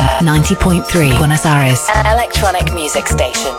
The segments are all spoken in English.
90.3 Buenos Aires. An electronic music station.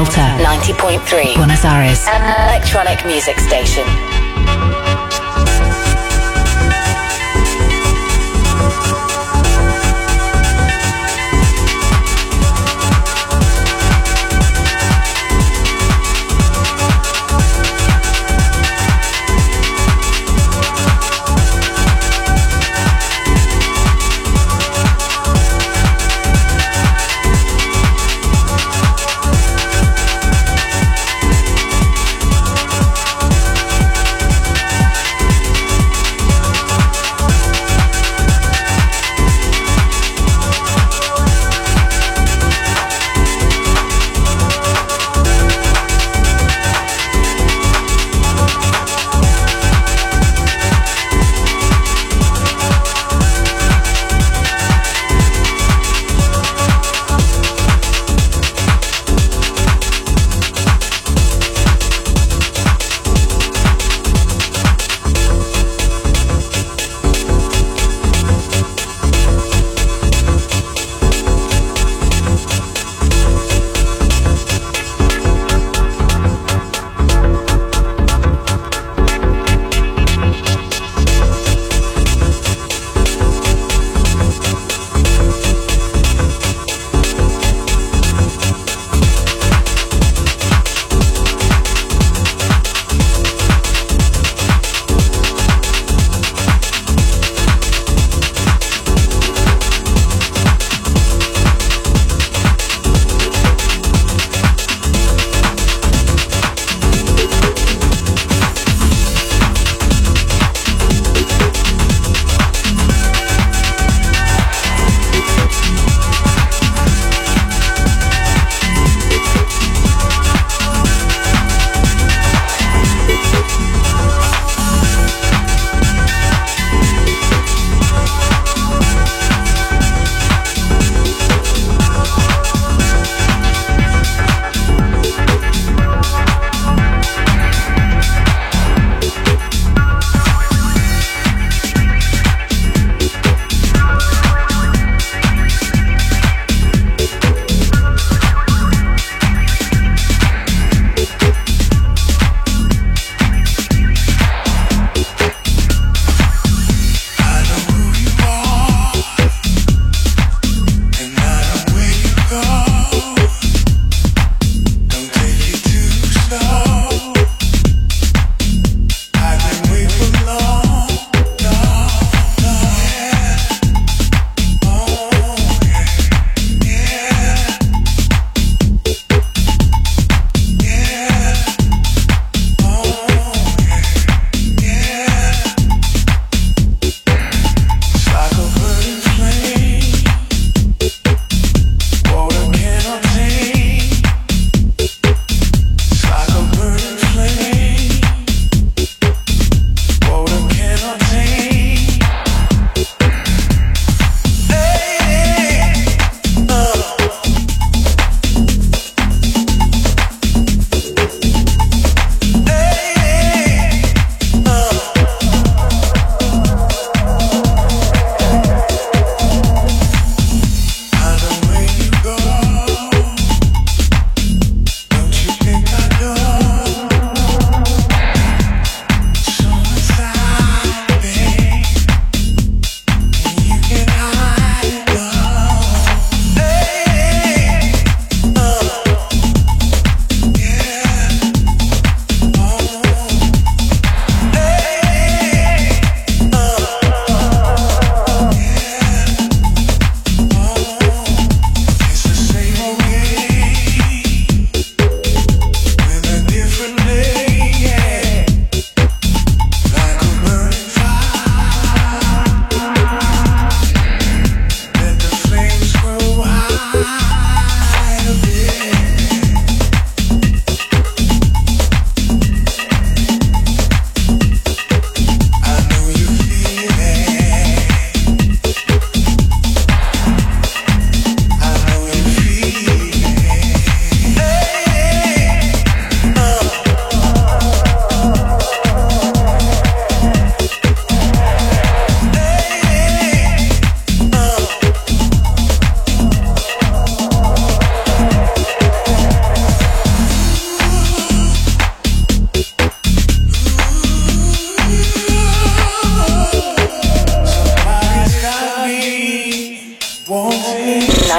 Delta 90.3 Buenos Aires. Electronic Music Station.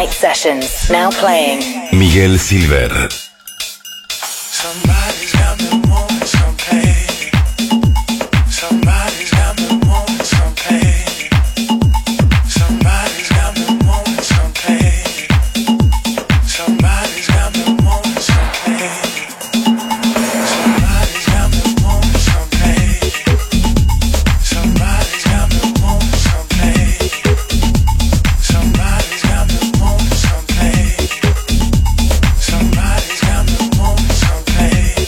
Night Sessions. Now playing. Miguel Silver. Somebody's got me wanting some pain. Somebody's got me wanting some pain. Somebody's got me wanting some pain. Somebody's got me wanting some pain. Somebody's got me wanting some pain. Somebody's got me wanting some pain. Somebody's got me wanting some pain. Somebody's got me wanting some pain.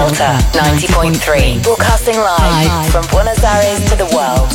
Delta 90.3. Broadcasting live from Buenos Aires to the world.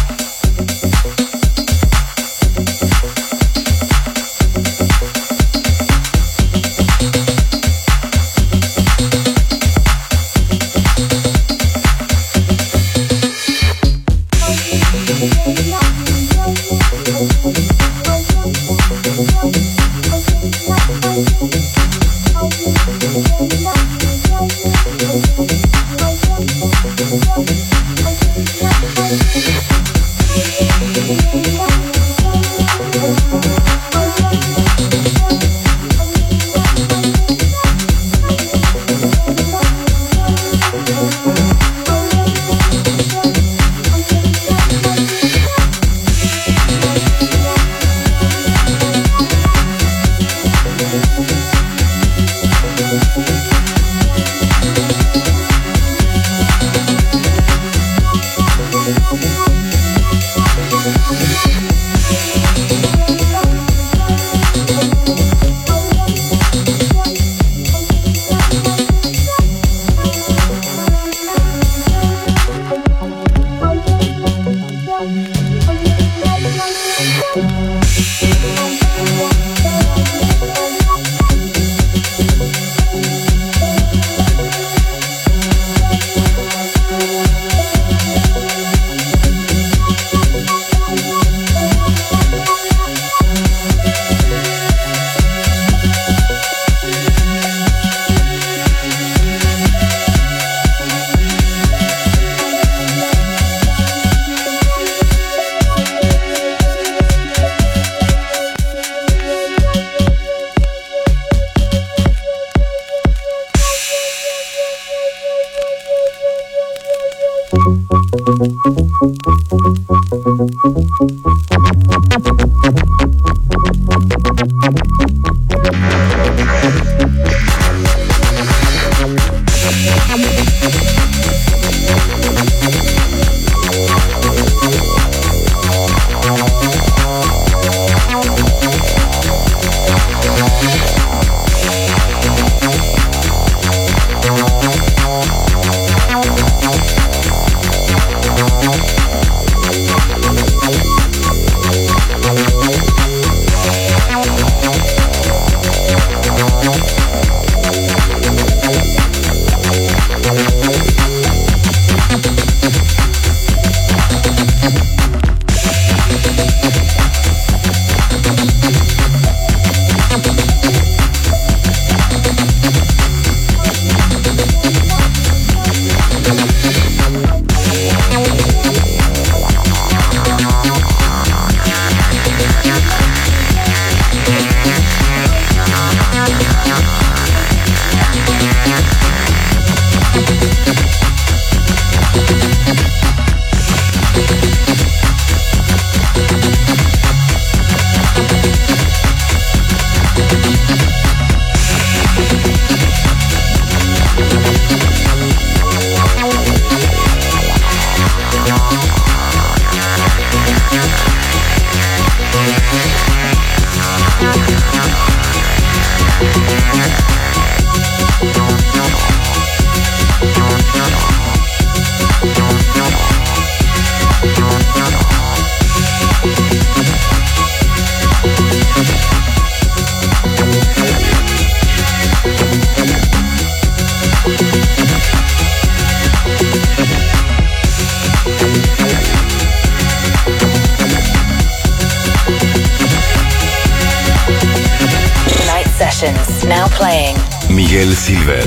Now playing Miguel Silver.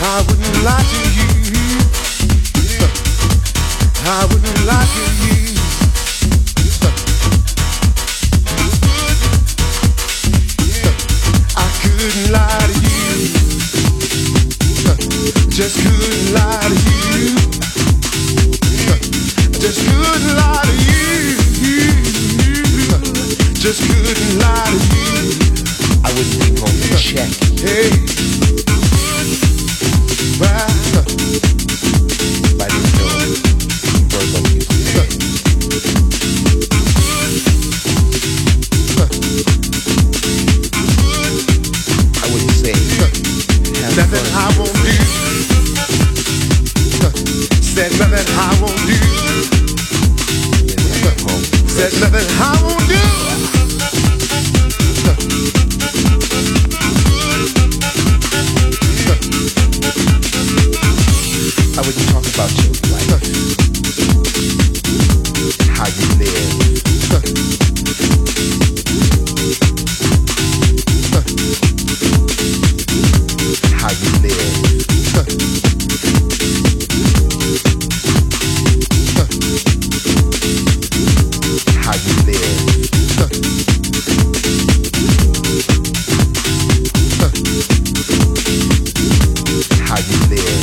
I wouldn't lie to you. I wouldn't lie to you. I couldn't lie to you. Just couldn't lie to you. Just couldn't lie to you. Just couldn't lie to you. I wouldn't be on the check. Hey. Well, if I didn't know Virgo music. I wouldn't say nothing I won't do. Said nothing I won't do. Said nothing I won't do. I wouldn't talk about your life, how you live. How you live. How you live. How you live.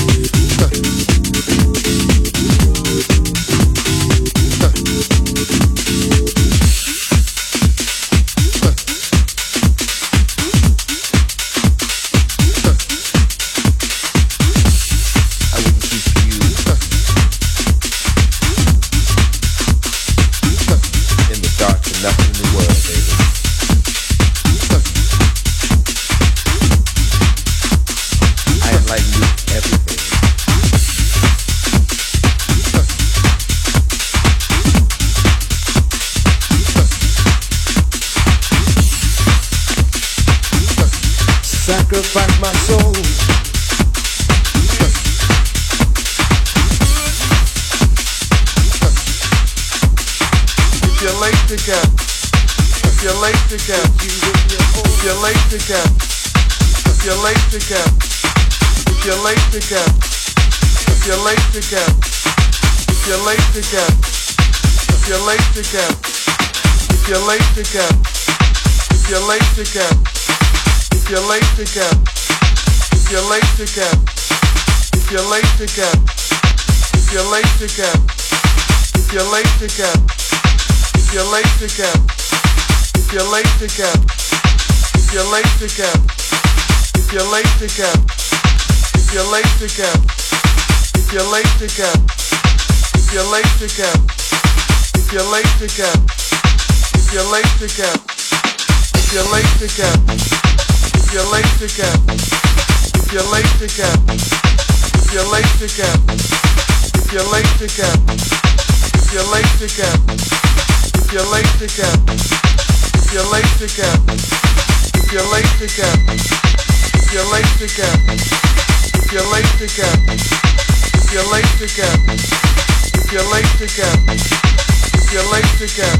Sacrifice my soul. If you're late to get, if you're late to get, if you're late to get, if you're late to get, if you're late to get, if you're late to get, if you're late to get, if you're late to get, if you're late to get, if you're late to get. If you're late to get, if you're late to get, if you're late to get, if you're late to get, if you're late to get, if you're late to get, if you're late to get, if you're late to get, if you're late to get, if you're late to get, if you're late to get, if you're late to get, if you're late to get, if you're late to get, if you're late to get. If you're late to get, if you're late to get, if you're late to get, if you're late to get, if you're late to get, if you're late to get, if you're late to get, if you're late to get, if you're late to get, if you're late to get, if you're late to get, if you're late to get, if you're late to get,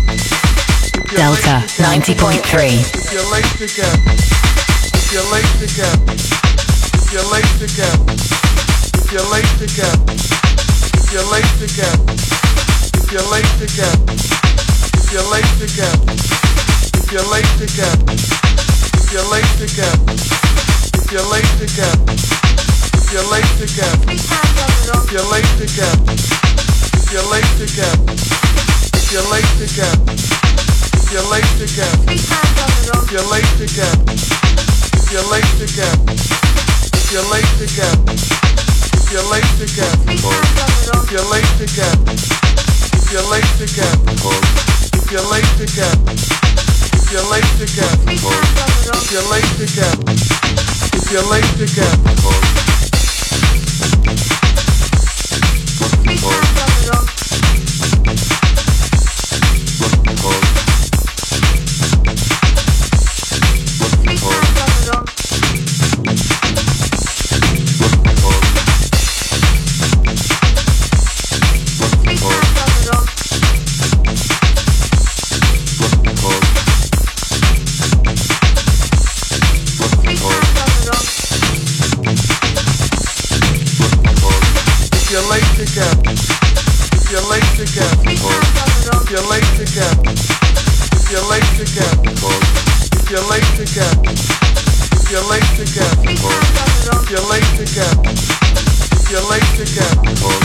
Delta 90.3. If you're late to get. If you're late to get, if you're late to get, if you're late to get, if you're late to get, if you're late to get, if you're late to get, if you're late to get, if you're late to get, if you're late to get, if you're late to get, if you're late to get, if you're late to get, if you're late to get, if you're late to get, if you're late to get. If you're late to get, if you're late to get, if you're late to get, if you're late to get, if you're late to get, if you're late to get, if you're late to get, if you're late to get, if you're late to get. late together, if you're late together, if you're late together, if you're late together, if you're late together, if you're late together, if you're late together, if you're late together.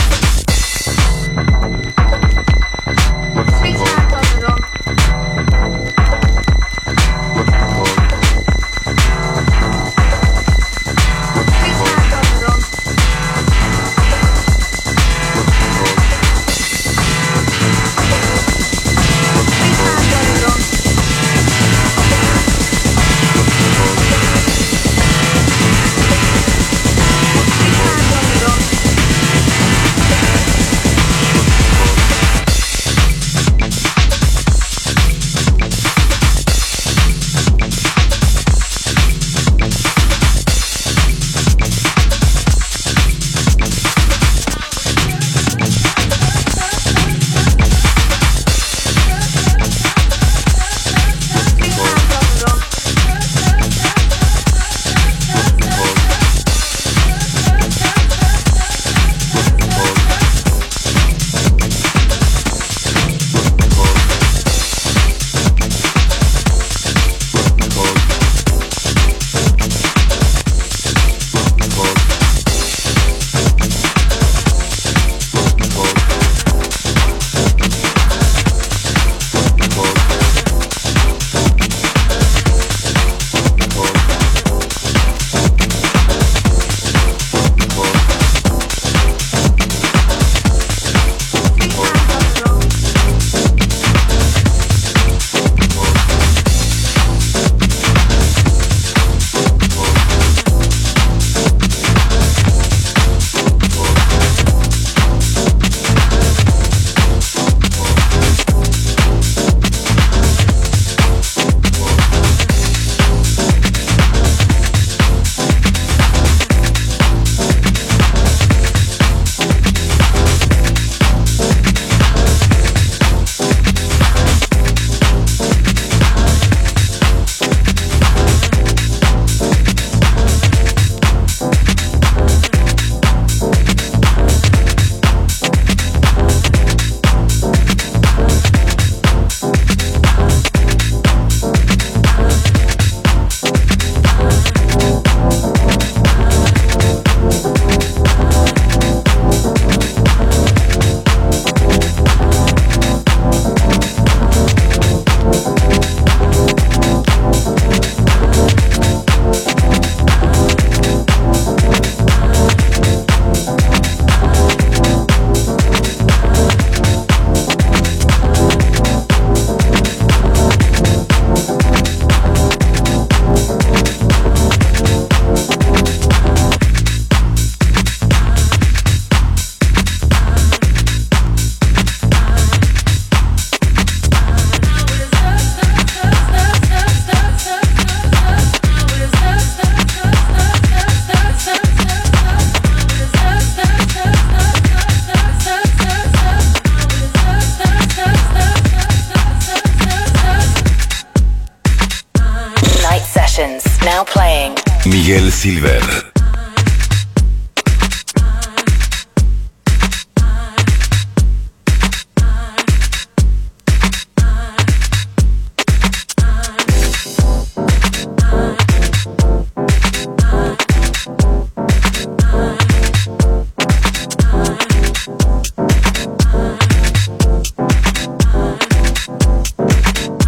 Now playing Miguel Silver.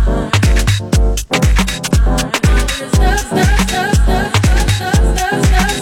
Stop.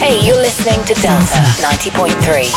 Hey, you're listening to Delta 90.3.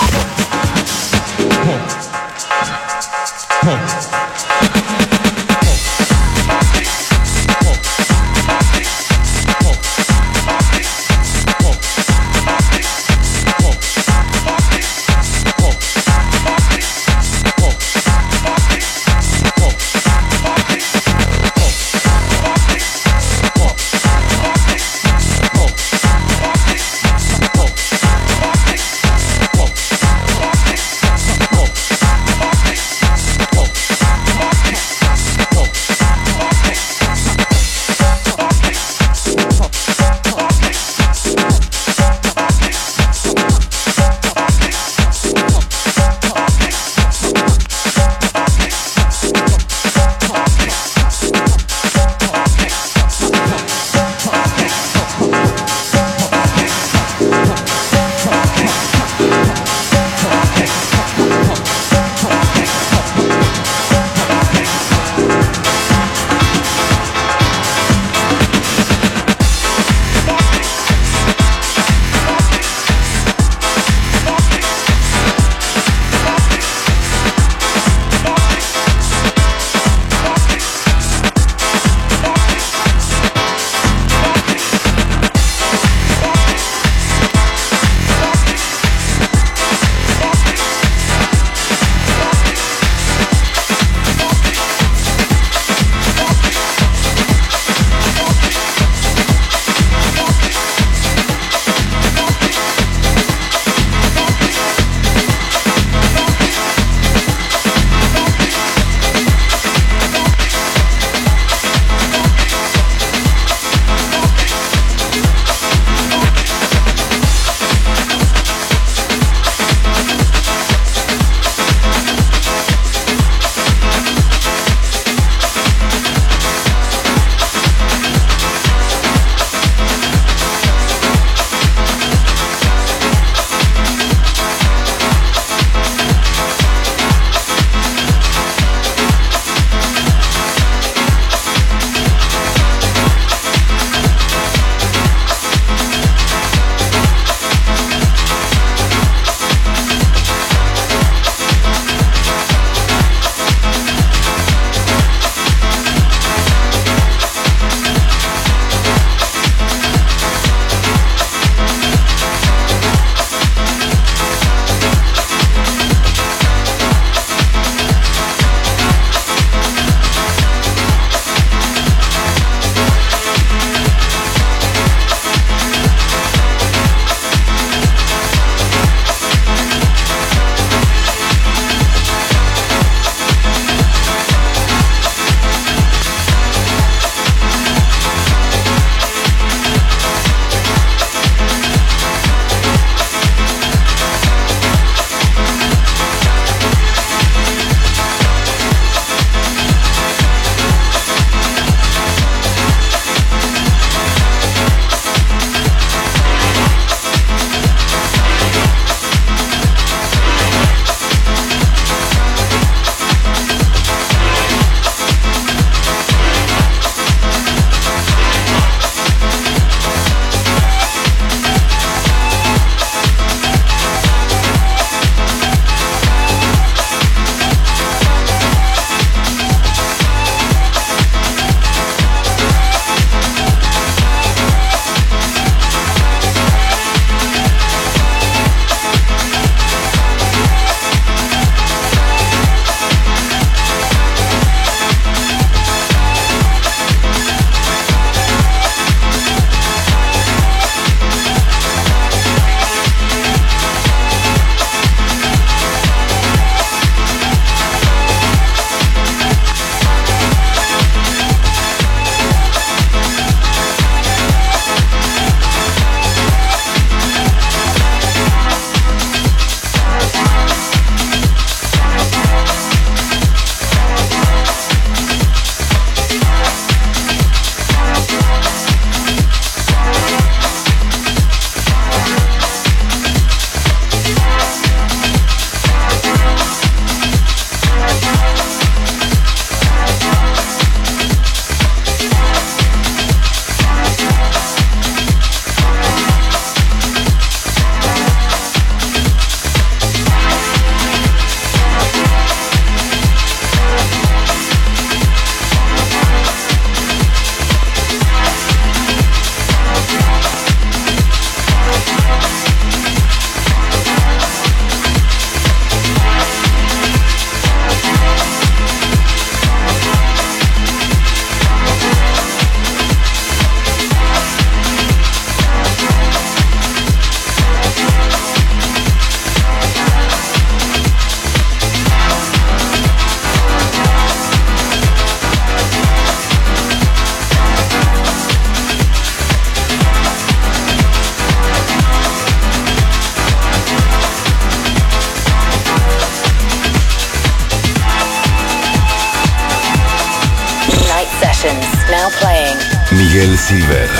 Miguel Silver.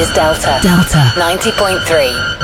is Delta. Delta 90.3.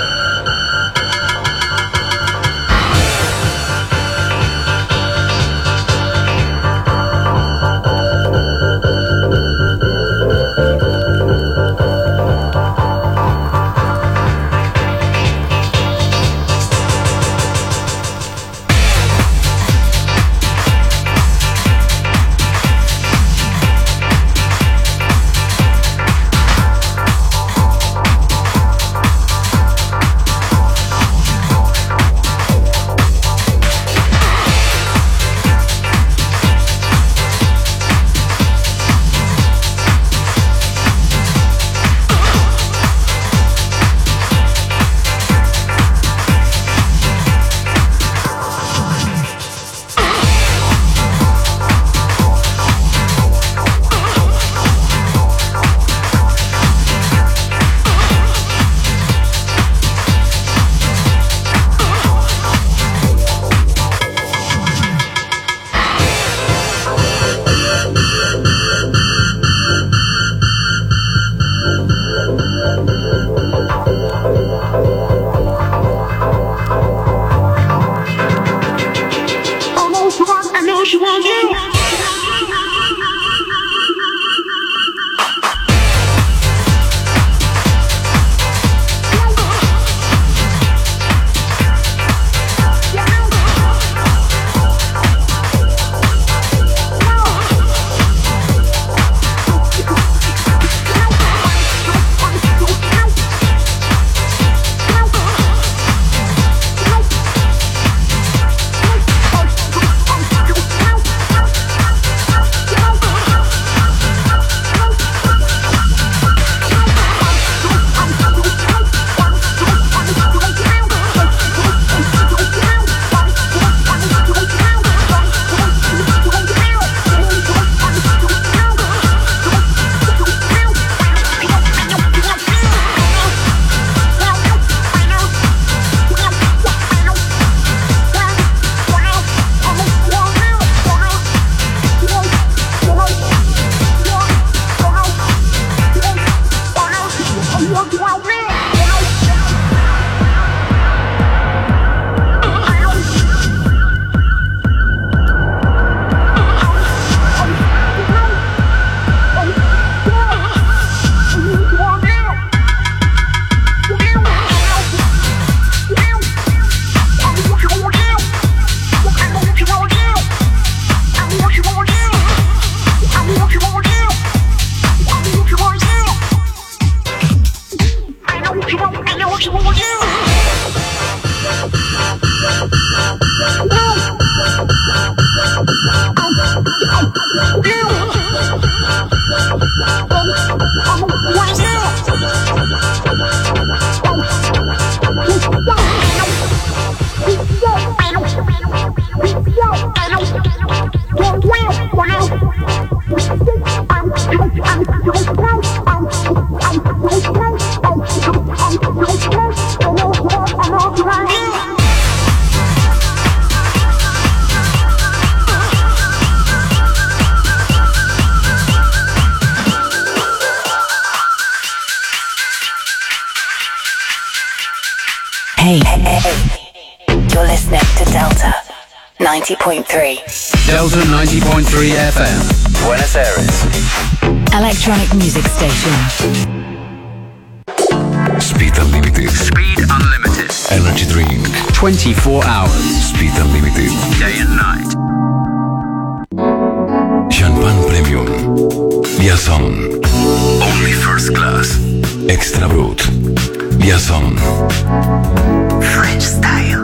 You're listening to Delta 90.3. Delta 90.3 FM. Buenos Aires. Electronic music station. Speed Unlimited. Speed Unlimited. Energy Drink. 24 hours. Speed Unlimited. Day and night. Champagne Premium. Liaison. Only First Class. Extra Brut. Liaison. French style.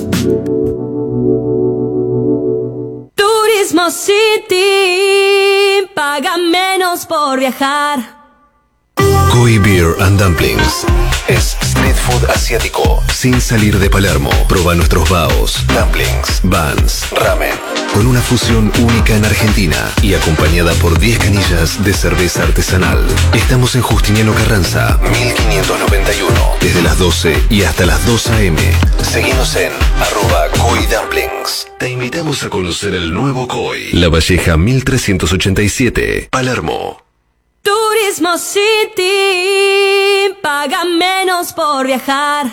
Turismo City, paga menos por viajar. Koi Beer and Dumplings es street food asiático sin salir de Palermo. Proba nuestros baos, dumplings, buns, ramen, con una fusión única en Argentina y acompañada por 10 canillas de cerveza artesanal. Estamos en Justiniano Carranza, 1591, desde las 12 y hasta las 2 a.m. Seguinos en @KoiDumplings. Te invitamos a conocer el nuevo Koi, La Valleja 1387, Palermo. Turismo mismo City, paga menos por viajar.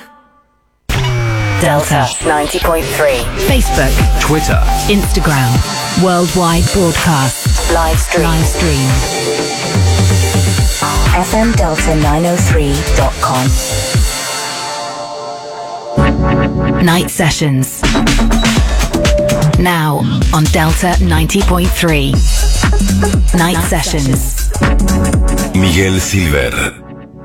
Delta 90.3. Facebook, Twitter, Instagram, worldwide broadcast, Live stream. FMDelta903.com. Night sessions. Now on Delta 90.3. Night sessions. Miguel Silver.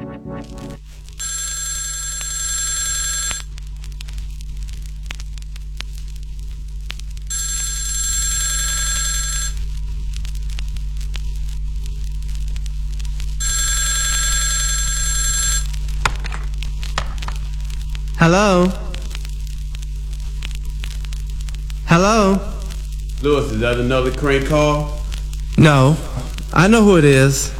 Hello? Hello? Lewis, is that another crank call? No, I know who it is.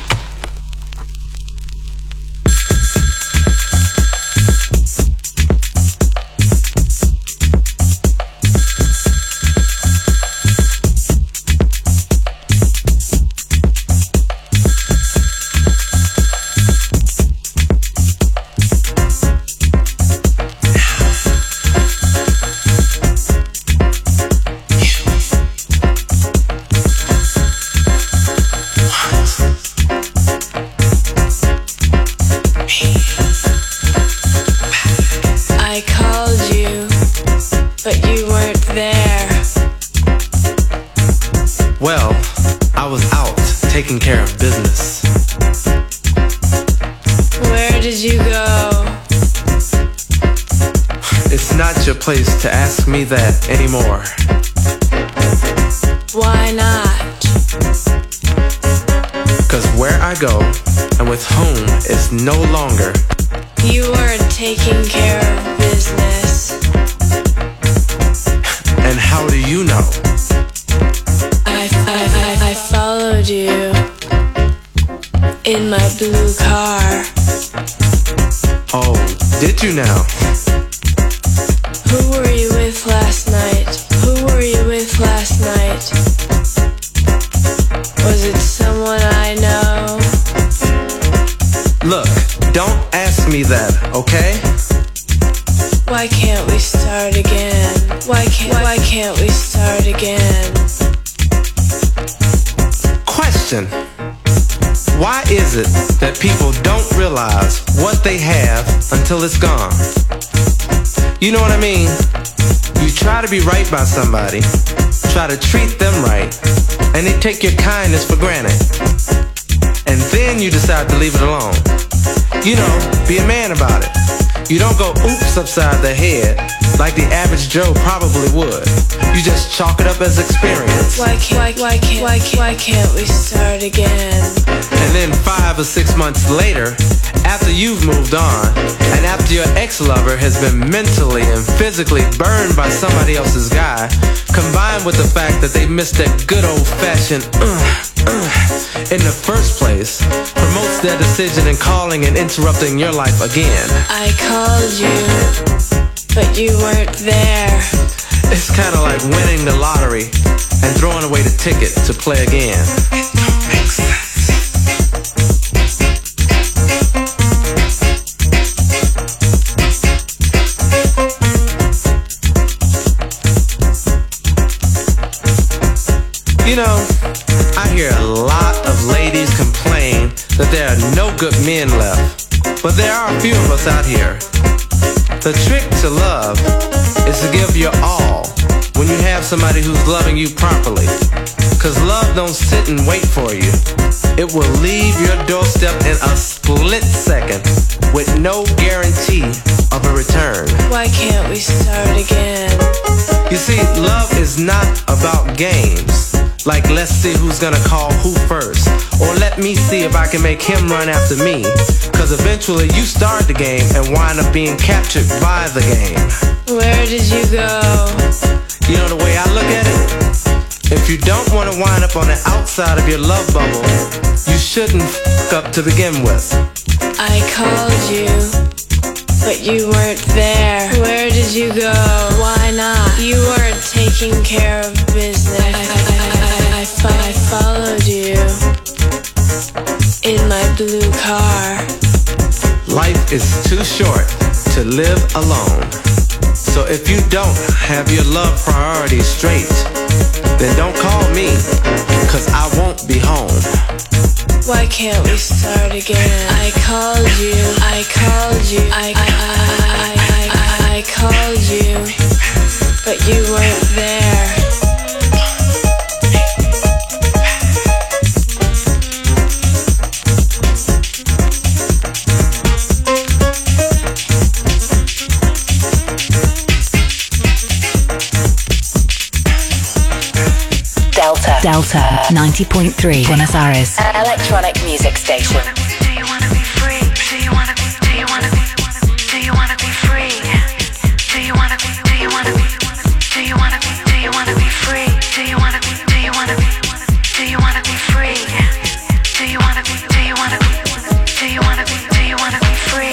Taking care of business. Where did you go? It's not your place to ask me that anymore. Why not? 'Cause where I go and with whom is no longer. You weren't taking care of business. And how do you know? I followed you in my blue car. Oh, did you now? Who were you with last night? Who were you with last night? Was it someone I know? Look, don't ask me that, okay? Why can't we start again? Why can't we start again? Question. Why is it that people don't realize what they have until it's gone? You know what I mean? You try to be right by somebody, try to treat them right, and they take your kindness for granted. And then you decide to leave it alone. You know, be a man about it. You don't go oops upside the head like the average Joe probably would. You just chalk it up as experience. Why can't we start again? And then 5 or 6 months later, after you've moved on, and after your ex-lover has been mentally and physically burned by somebody else's guy, combined with the fact that they missed that good old-fashioned in the first place, promotes their decision in calling and interrupting your life again. I called you, but you weren't there. It's kind of like winning the lottery and throwing away the ticket to play again. It don't make sense. You know, I hear a lot of ladies complain that there are no good men left, but there are a few of us out here. The trick to love is to give your all when you have somebody who's loving you properly. 'Cause love don't sit and wait for you. It will leave your doorstep in a split second with no guarantee of a return. Why can't we start again? You see, love is not about games. Like, let's see who's gonna call who first, or let me see if I can make him run after me. 'Cause eventually you start the game and wind up being captured by the game. Where did you go? You know the way I look at it? If you don't want to wind up on the outside of your love bubble, you shouldn't f*** up to begin with. I called you, but you weren't there. Where did you go? Why not? You weren't taking care of business. I followed you in blue car. Life is too short to live alone. So if you don't have your love priorities straight, then don't call me, cause I won't be home. Why can't we start again? I called you, I called you, I called you, but you weren't there. Delta 90.3 Buenos Aires. Electronic music station. Do you wanna be free? Do you wanna be free? Do you wanna be free? Do you wanna be free? Do you wanna be free? Do you wanna be free? Do you wanna be free?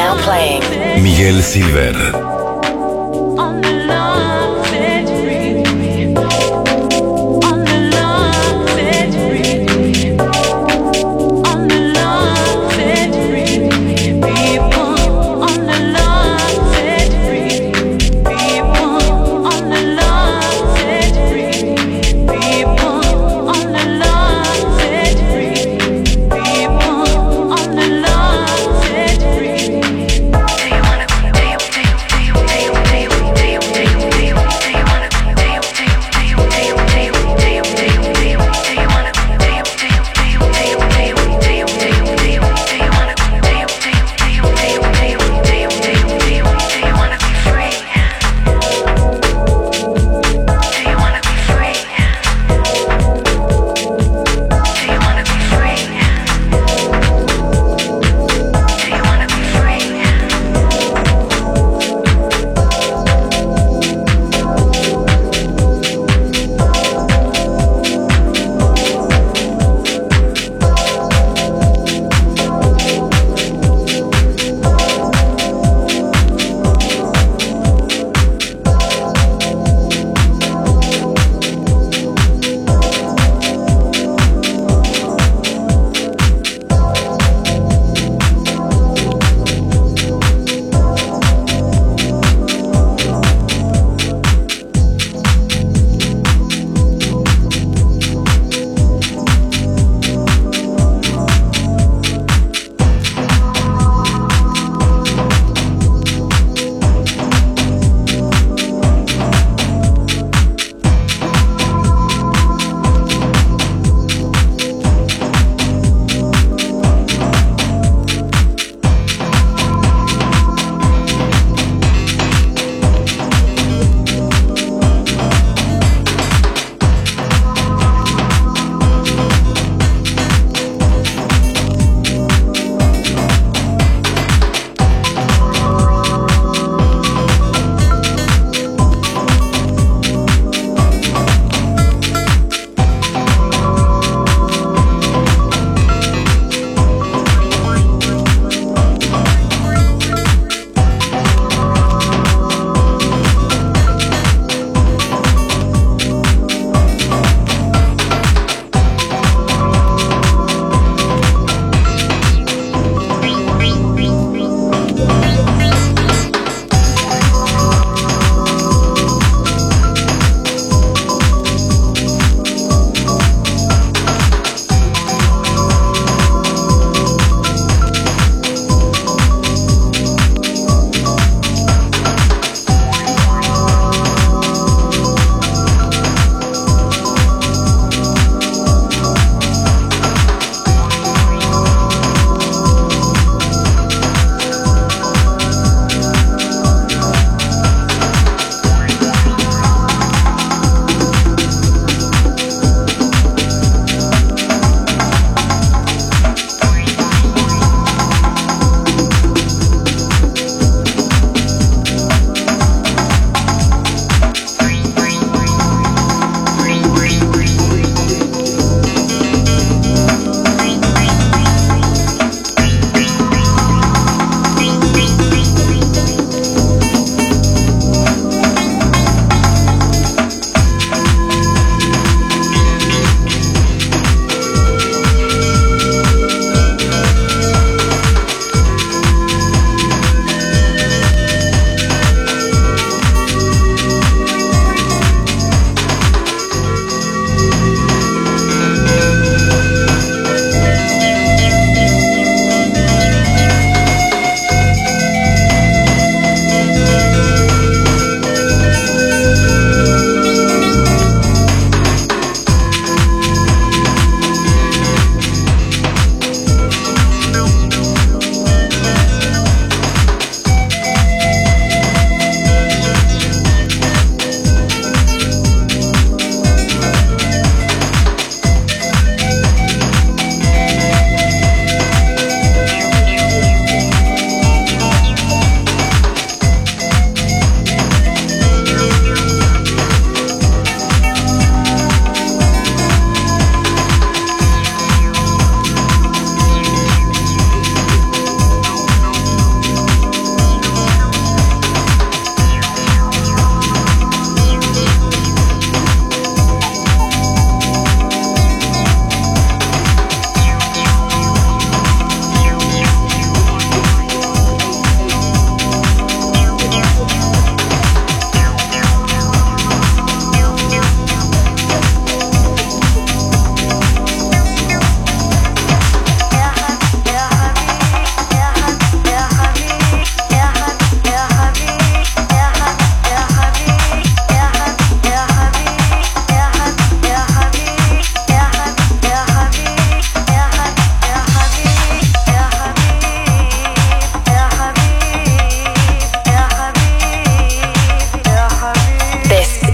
Now playing. Miguel Silver. Do you wanna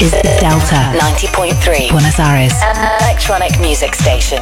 is Delta 90.3 Buenos Aires. An electronic music station.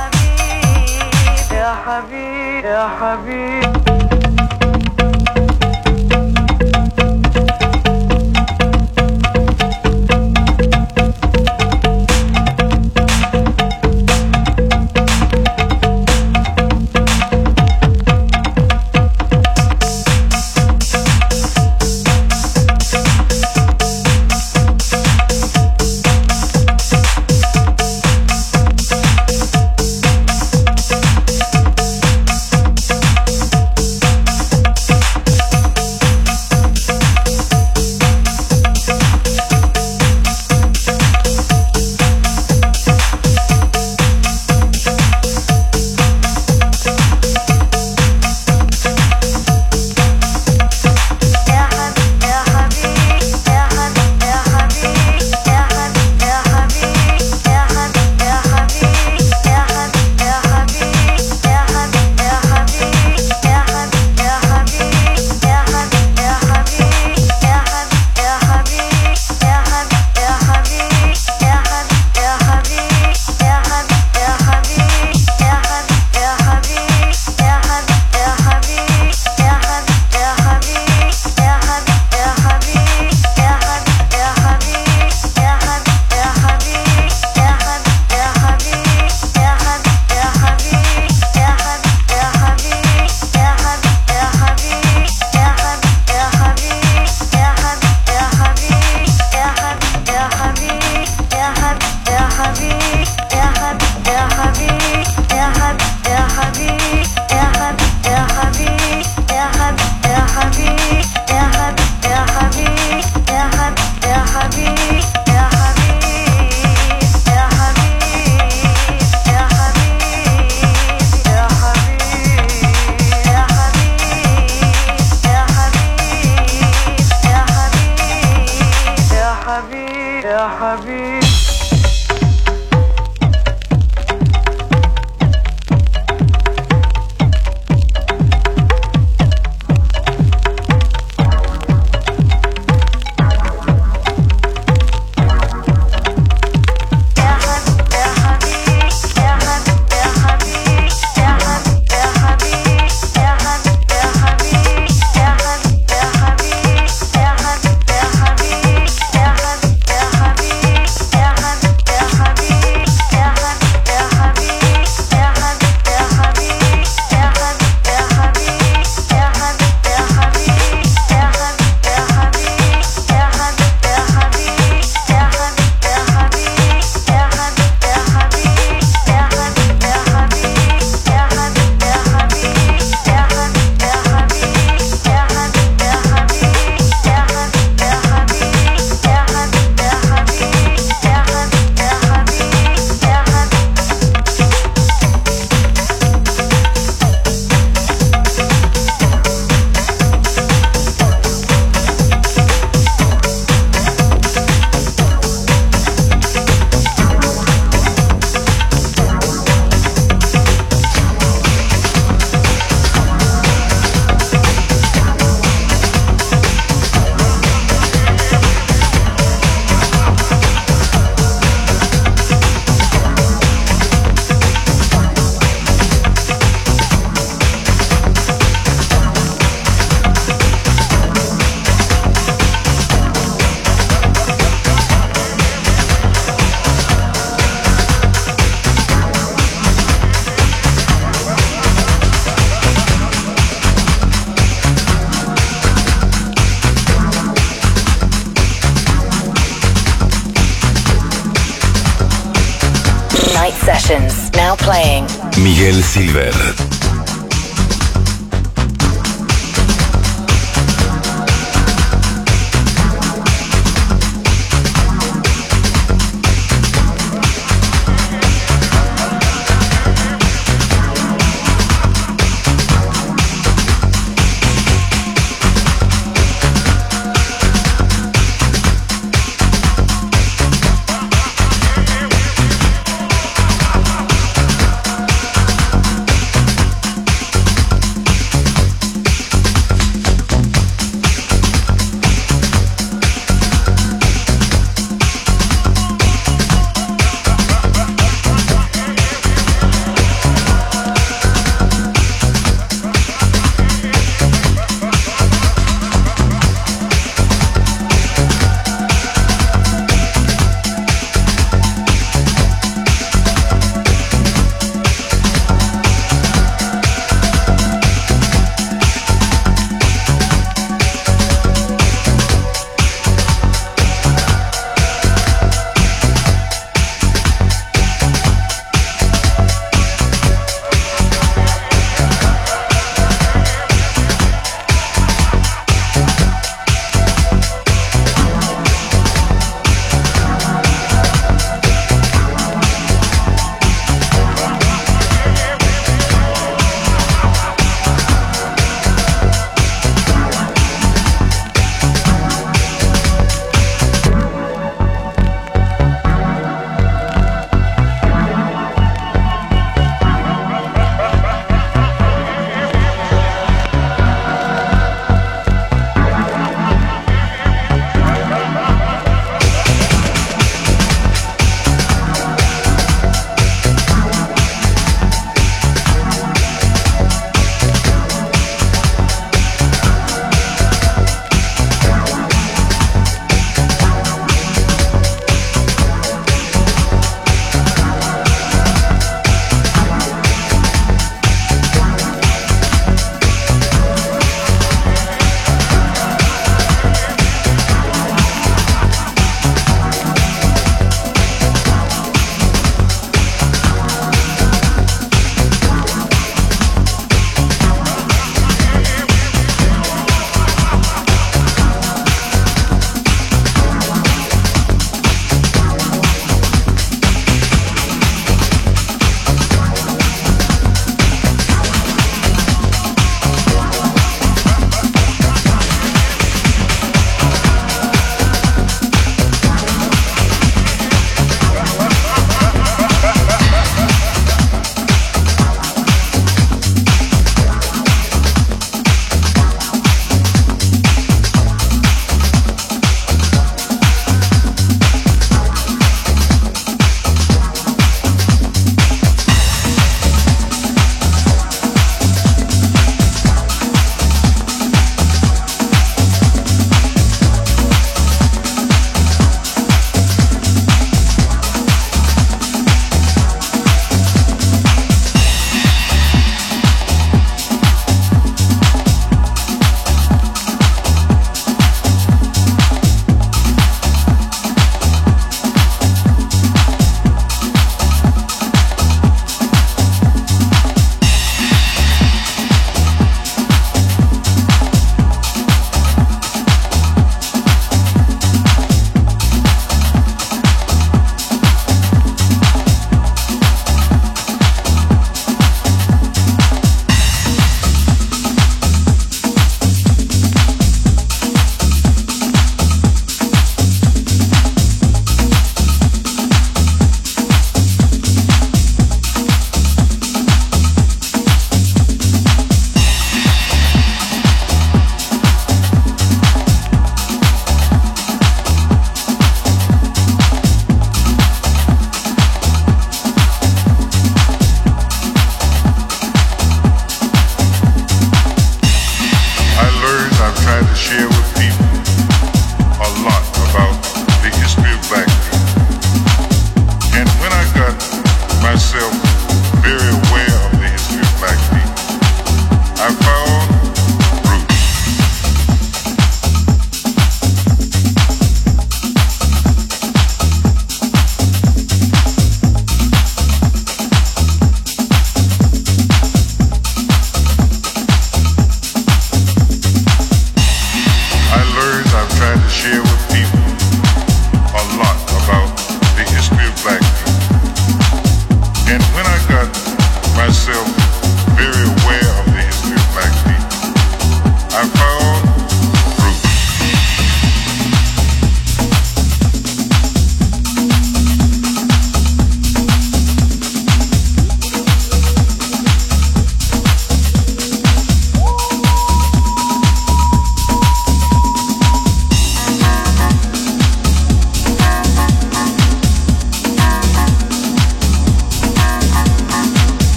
Sessions, now playing. Miguel Silver.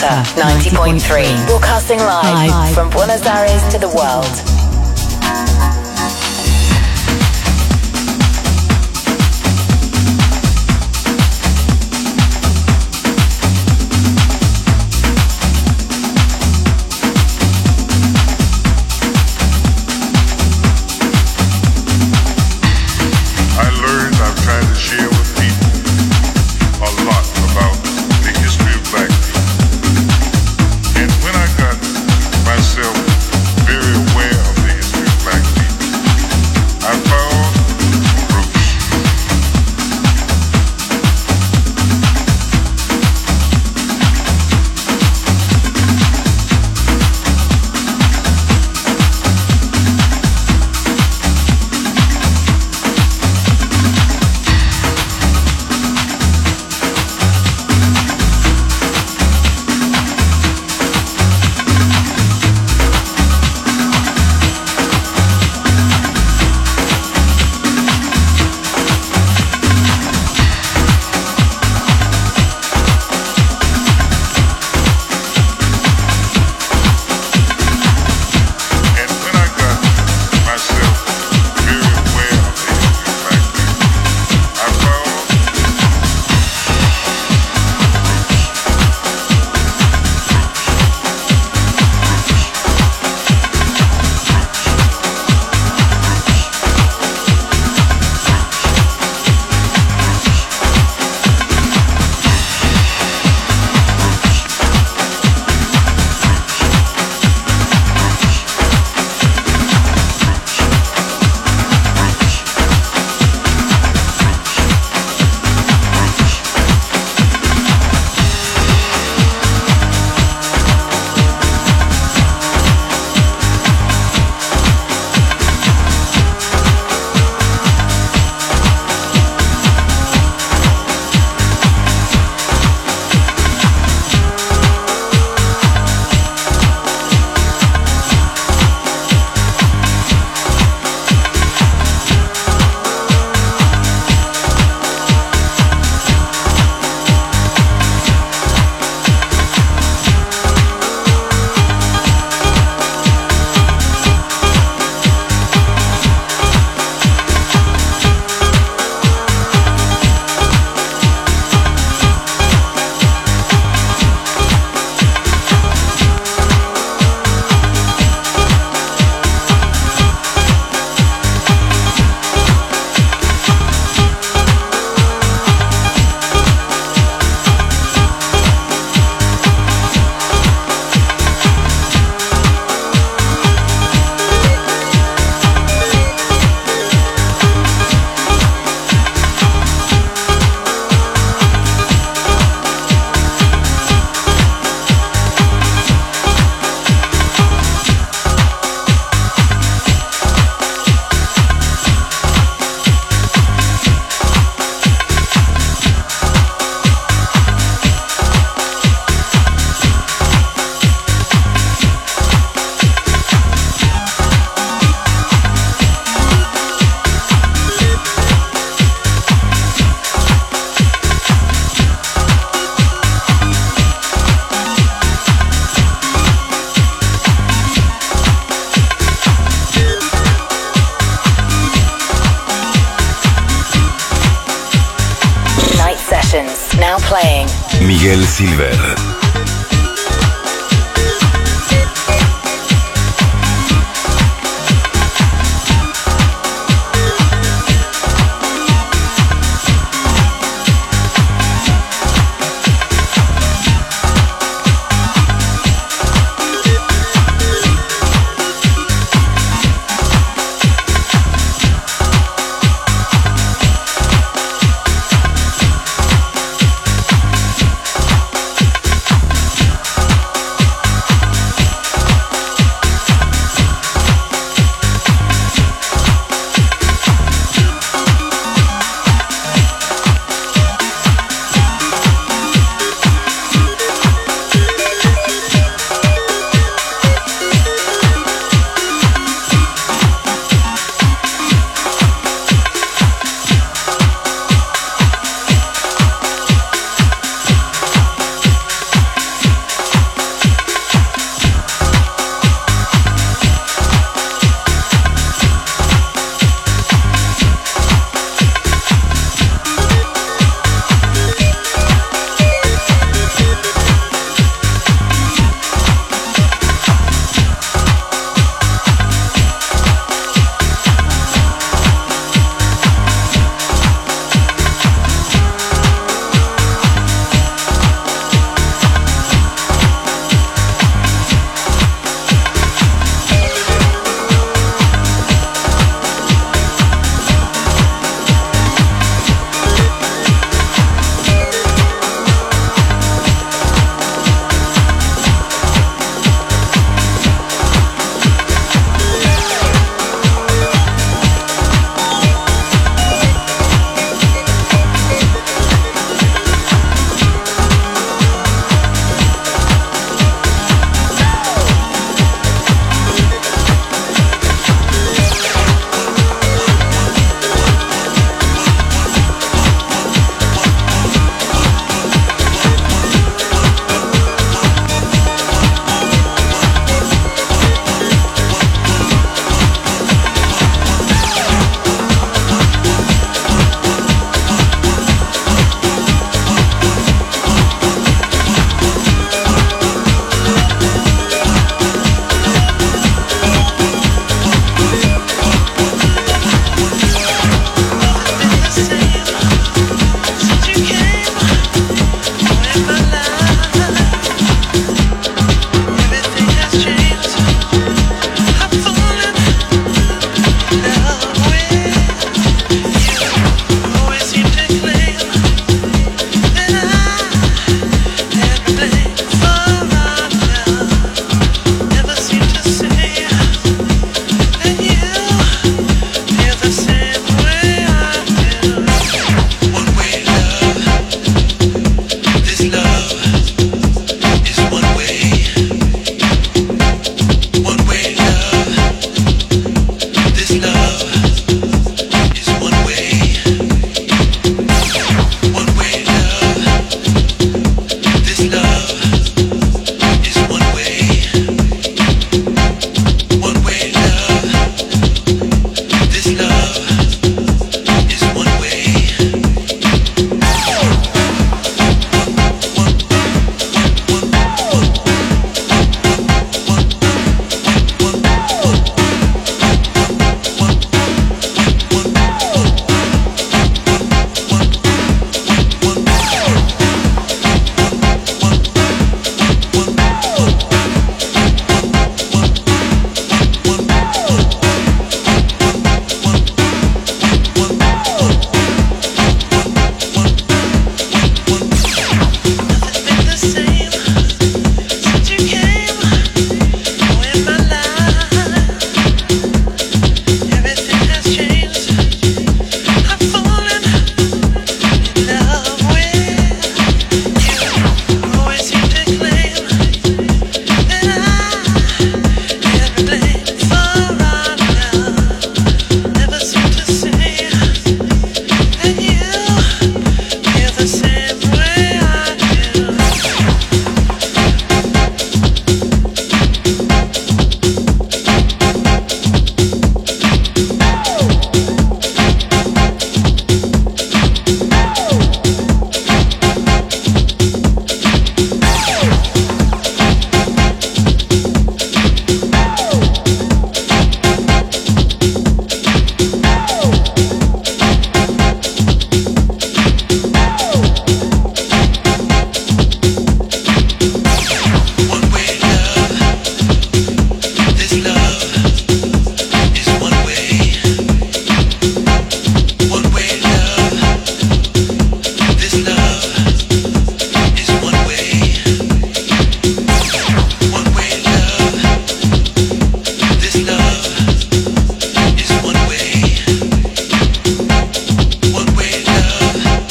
Delta 90.3. Broadcasting live from Buenos Aires to the world. Now playing. Miguel Silver.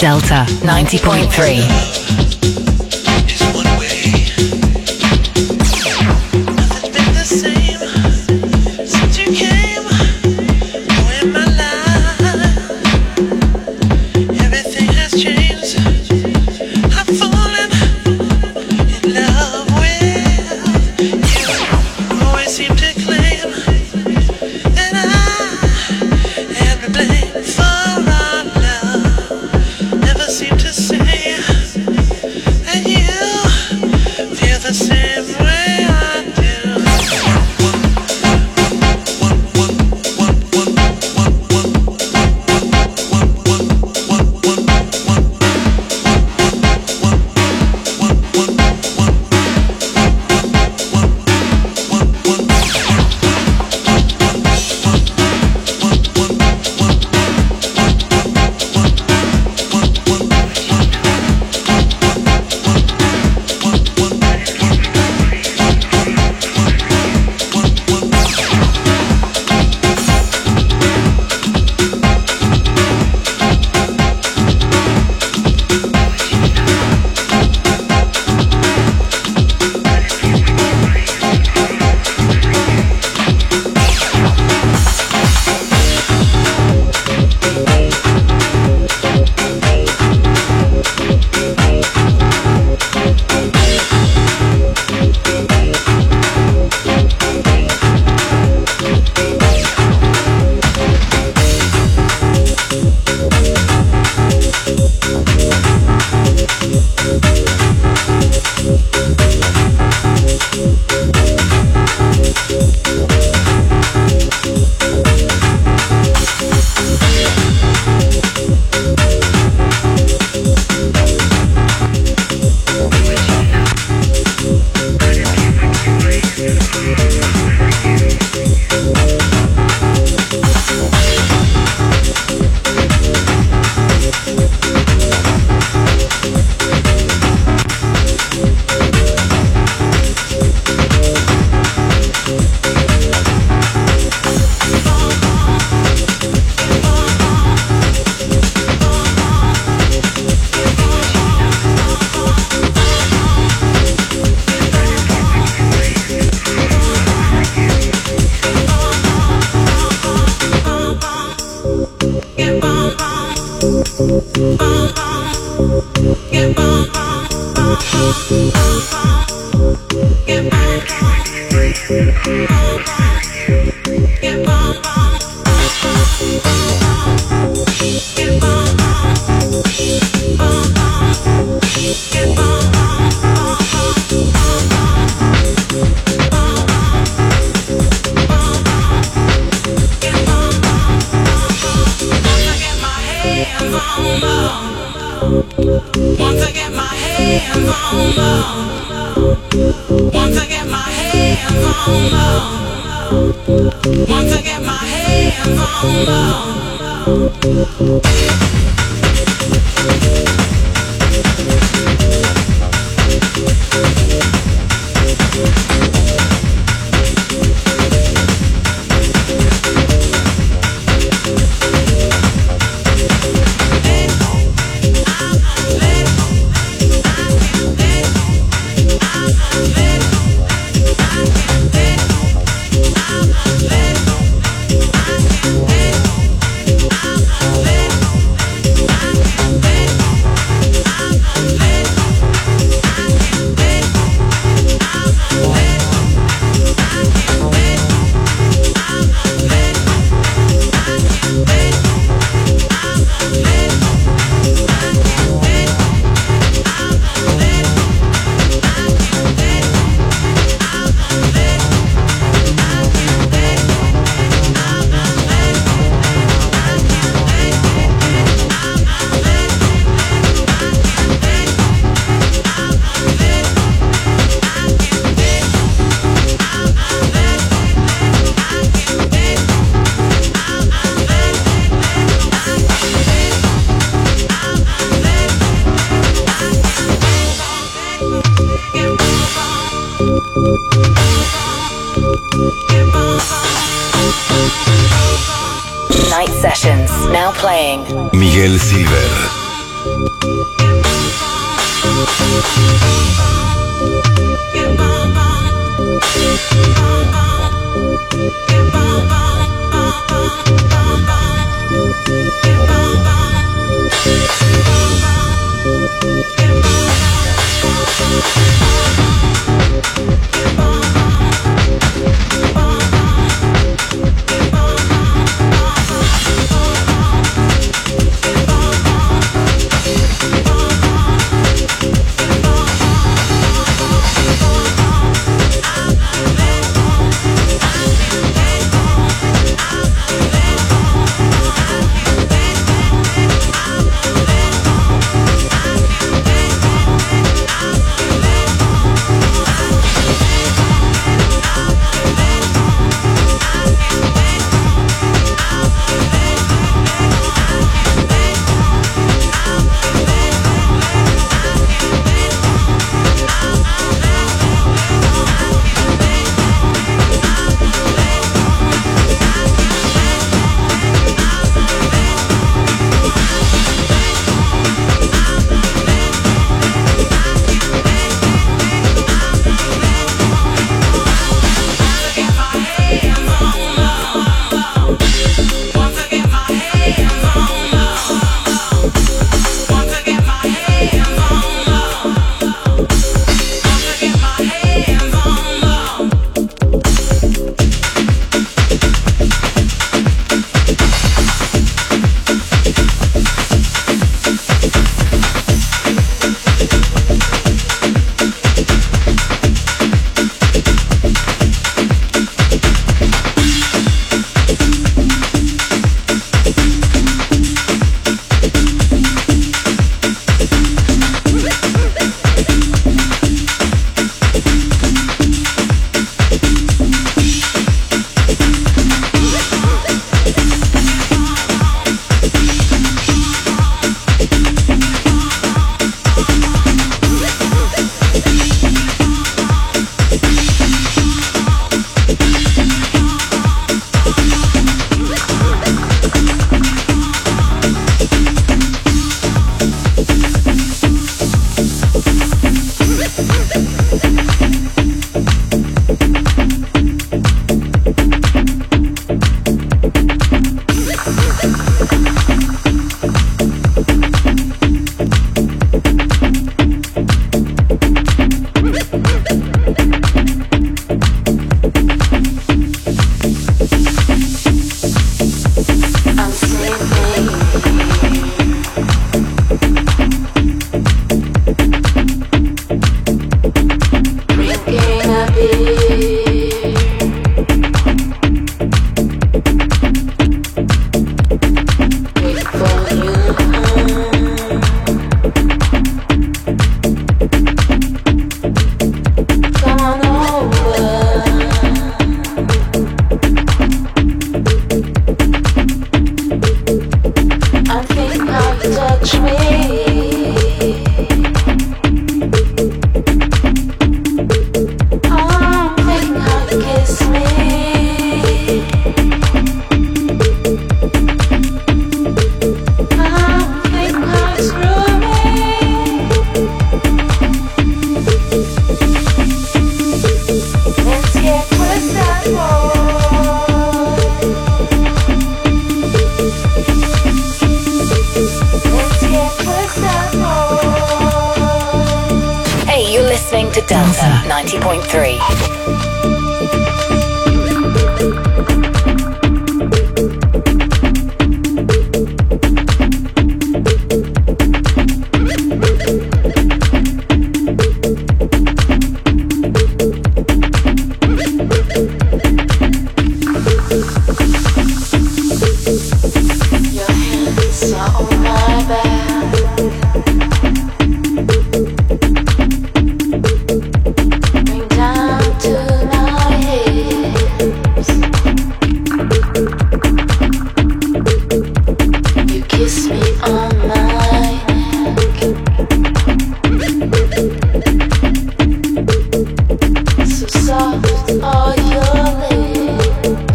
Delta 90.3. Night Sessions, now playing. Miguel Silver. Delta 90.3.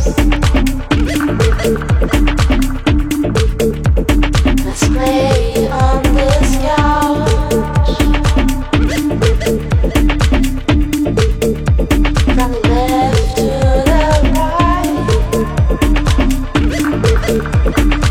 Let's play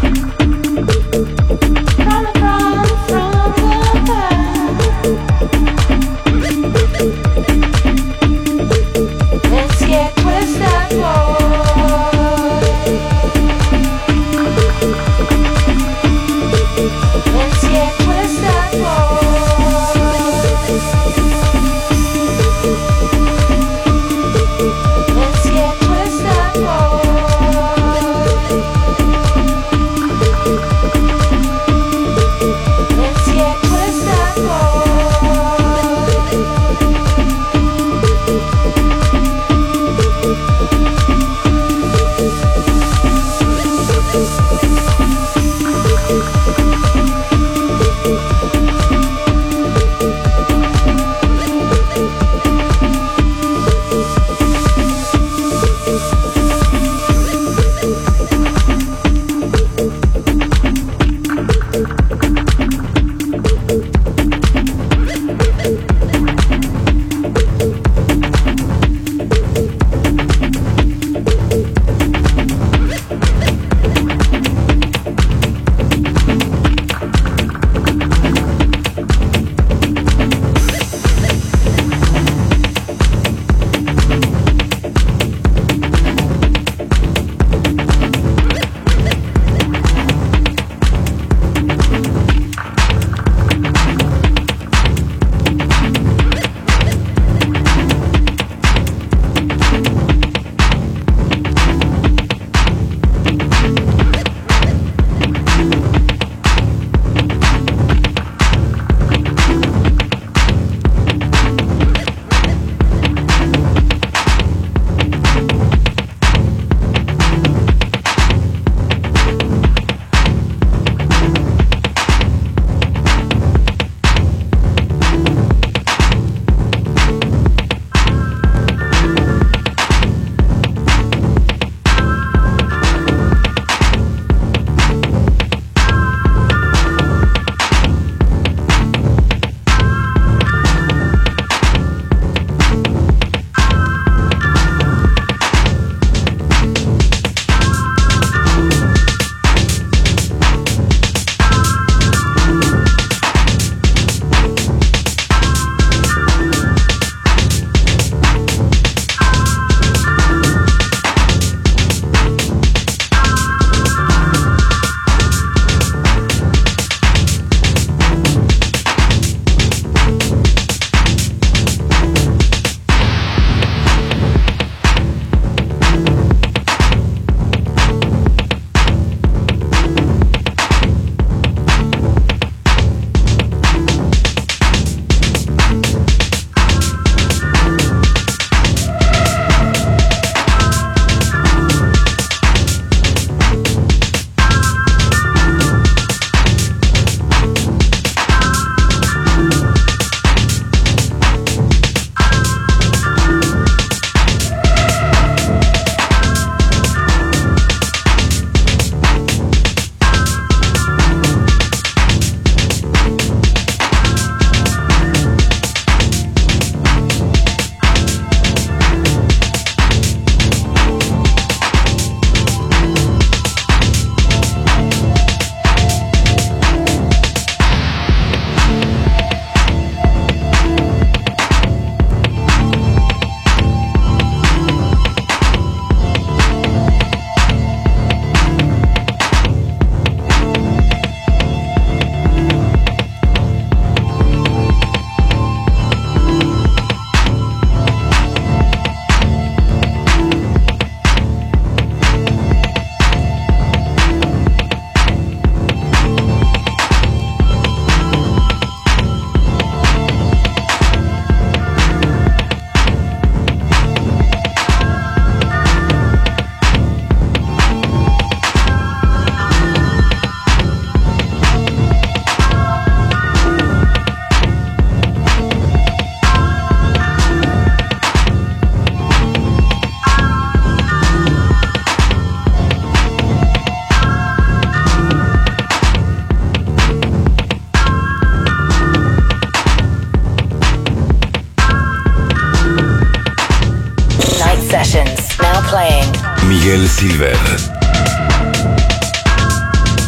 Sessions, now playing. Miguel Silver.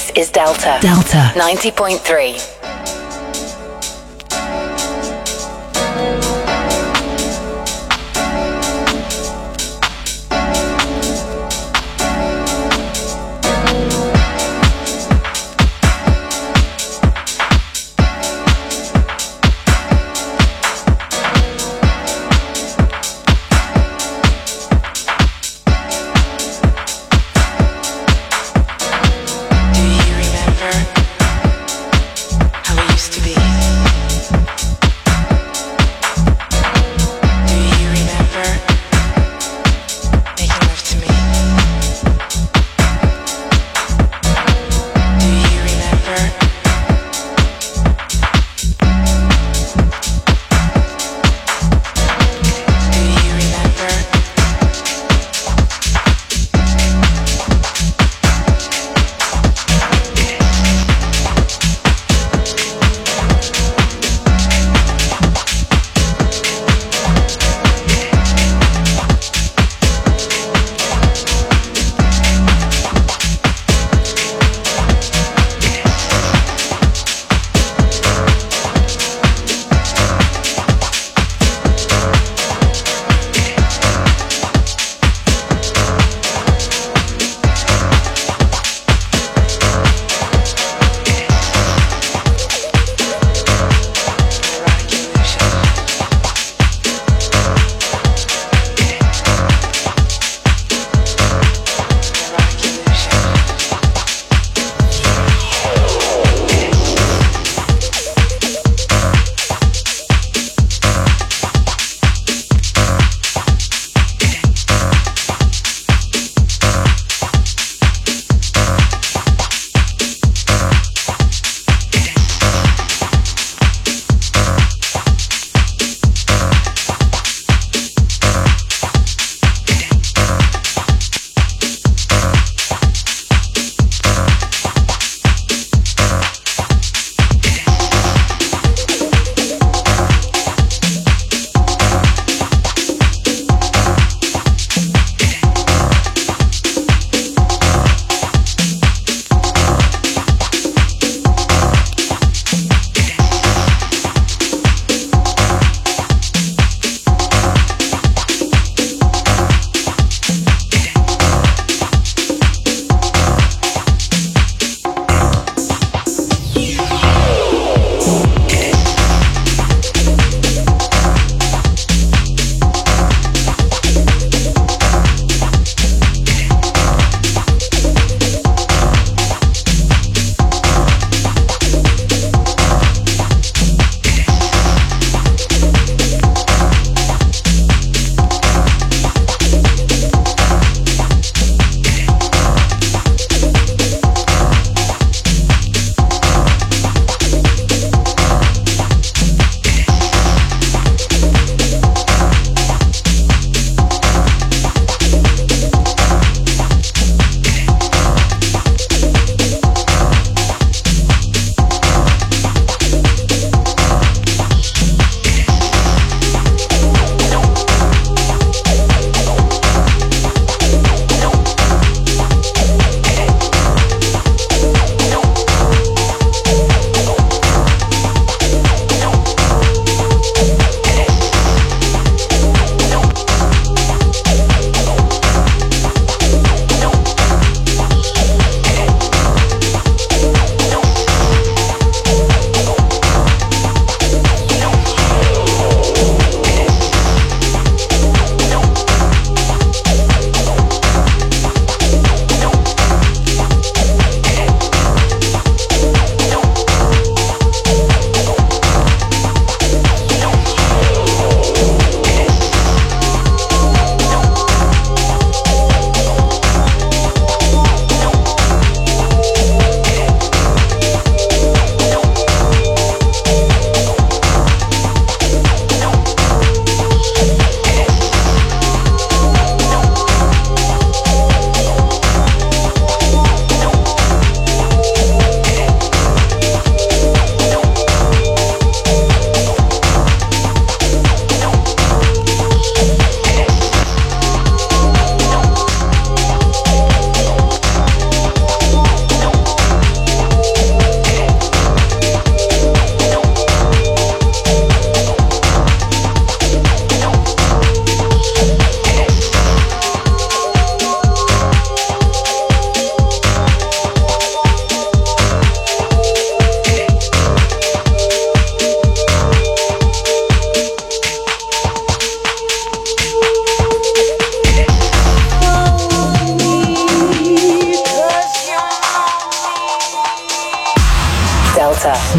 This is Delta. Delta 90.3.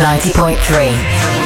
90.3.